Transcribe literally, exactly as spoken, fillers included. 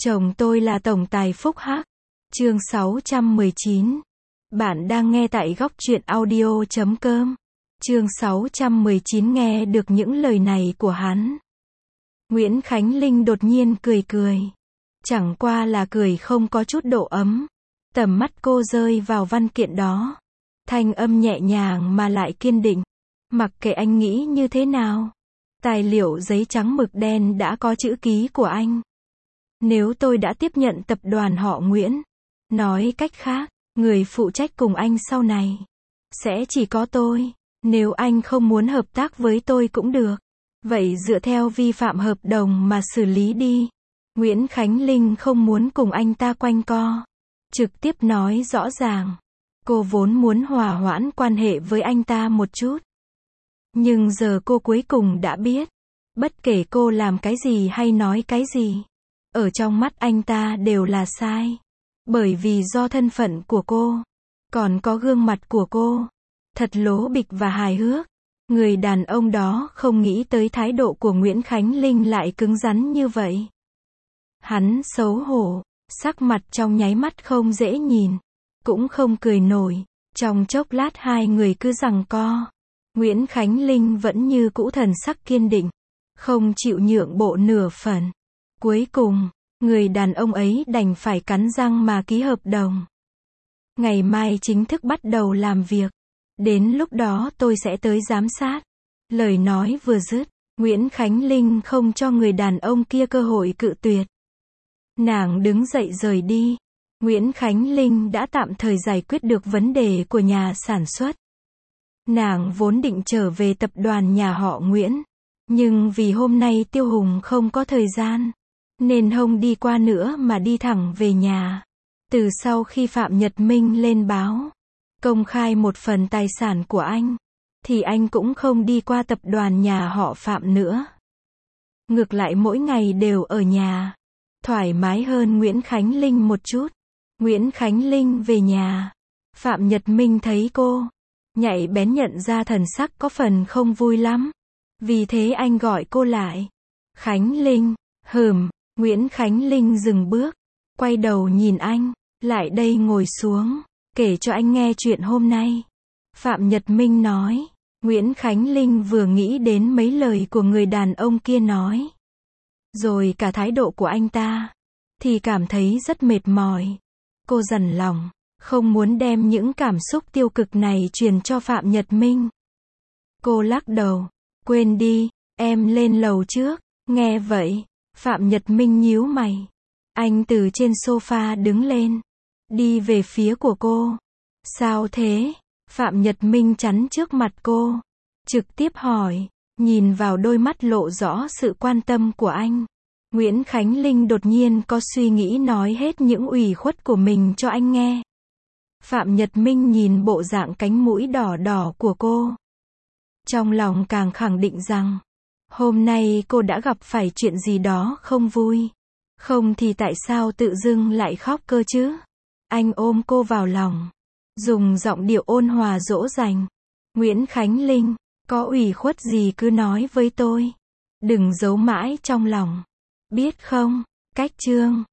Chồng tôi là tổng tài phúc hắc. Chương sáu trăm mười chín. Bạn đang nghe tại góc truyện audio chấm com. Chương sáu trăm mười chín nghe được những lời này của hắn. Nguyễn Khánh Linh đột nhiên cười cười. Chẳng qua là cười không có chút độ ấm. Tầm mắt cô rơi vào văn kiện đó. Thanh âm nhẹ nhàng mà lại kiên định. Mặc kệ anh nghĩ như thế nào. Tài liệu giấy trắng mực đen đã có chữ ký của anh. Nếu tôi đã tiếp nhận tập đoàn họ Nguyễn, nói cách khác, người phụ trách cùng anh sau này sẽ chỉ có tôi. Nếu anh không muốn hợp tác với tôi cũng được. Vậy dựa theo vi phạm hợp đồng mà xử lý đi. Nguyễn Khánh Linh không muốn cùng anh ta quanh co. Trực tiếp nói rõ ràng. Cô vốn muốn hòa hoãn quan hệ với anh ta một chút. Nhưng giờ cô cuối cùng đã biết. Bất kể cô làm cái gì hay nói cái gì, ở trong mắt anh ta đều là sai. Bởi vì do thân phận của cô, còn có gương mặt của cô, thật lố bịch và hài hước. Người đàn ông đó không nghĩ tới thái độ của Nguyễn Khánh Linh lại cứng rắn như vậy. Hắn xấu hổ, sắc mặt trong nháy mắt không dễ nhìn, cũng không cười nổi. Trong chốc lát hai người cứ giằng co. Nguyễn Khánh Linh vẫn như cũ thần sắc kiên định, không chịu nhượng bộ nửa phần. Cuối cùng, người đàn ông ấy đành phải cắn răng mà ký hợp đồng. Ngày mai chính thức bắt đầu làm việc. Đến lúc đó tôi sẽ tới giám sát. Lời nói vừa dứt, Nguyễn Khánh Linh không cho người đàn ông kia cơ hội cự tuyệt. Nàng đứng dậy rời đi. Nguyễn Khánh Linh đã tạm thời giải quyết được vấn đề của nhà sản xuất. Nàng vốn định trở về tập đoàn nhà họ Nguyễn. Nhưng vì hôm nay Tiêu Hùng không có thời gian, nên không đi qua nữa mà đi thẳng về nhà. Từ sau khi Phạm Nhật Minh lên báo, công khai một phần tài sản của anh, thì anh cũng không đi qua tập đoàn nhà họ Phạm nữa. Ngược lại mỗi ngày đều ở nhà, thoải mái hơn Nguyễn Khánh Linh một chút. Nguyễn Khánh Linh về nhà, Phạm Nhật Minh thấy cô, nhạy bén nhận ra thần sắc có phần không vui lắm. Vì thế anh gọi cô lại. Khánh Linh, hừm. Nguyễn Khánh Linh dừng bước, quay đầu nhìn anh, lại đây ngồi xuống, kể cho anh nghe chuyện hôm nay. Phạm Nhật Minh nói. Nguyễn Khánh Linh vừa nghĩ đến mấy lời của người đàn ông kia nói, rồi cả thái độ của anh ta, thì cảm thấy rất mệt mỏi. Cô dằn lòng, không muốn đem những cảm xúc tiêu cực này truyền cho Phạm Nhật Minh. Cô lắc đầu, quên đi, em lên lầu trước. Nghe vậy, Phạm Nhật Minh nhíu mày. Anh từ trên sofa đứng lên, đi về phía của cô. Sao thế? Phạm Nhật Minh chắn trước mặt cô, trực tiếp hỏi, nhìn vào đôi mắt lộ rõ sự quan tâm của anh. Nguyễn Khánh Linh đột nhiên có suy nghĩ nói hết những ủy khuất của mình cho anh nghe. Phạm Nhật Minh nhìn bộ dạng cánh mũi đỏ đỏ của cô, trong lòng càng khẳng định rằng, hôm nay cô đã gặp phải chuyện gì đó không vui. Không thì tại sao tự dưng lại khóc cơ chứ? Anh ôm cô vào lòng, dùng giọng điệu ôn hòa dỗ dành. Nguyễn Khánh Linh, có ủy khuất gì cứ nói với tôi. Đừng giấu mãi trong lòng. Biết không? Cách chương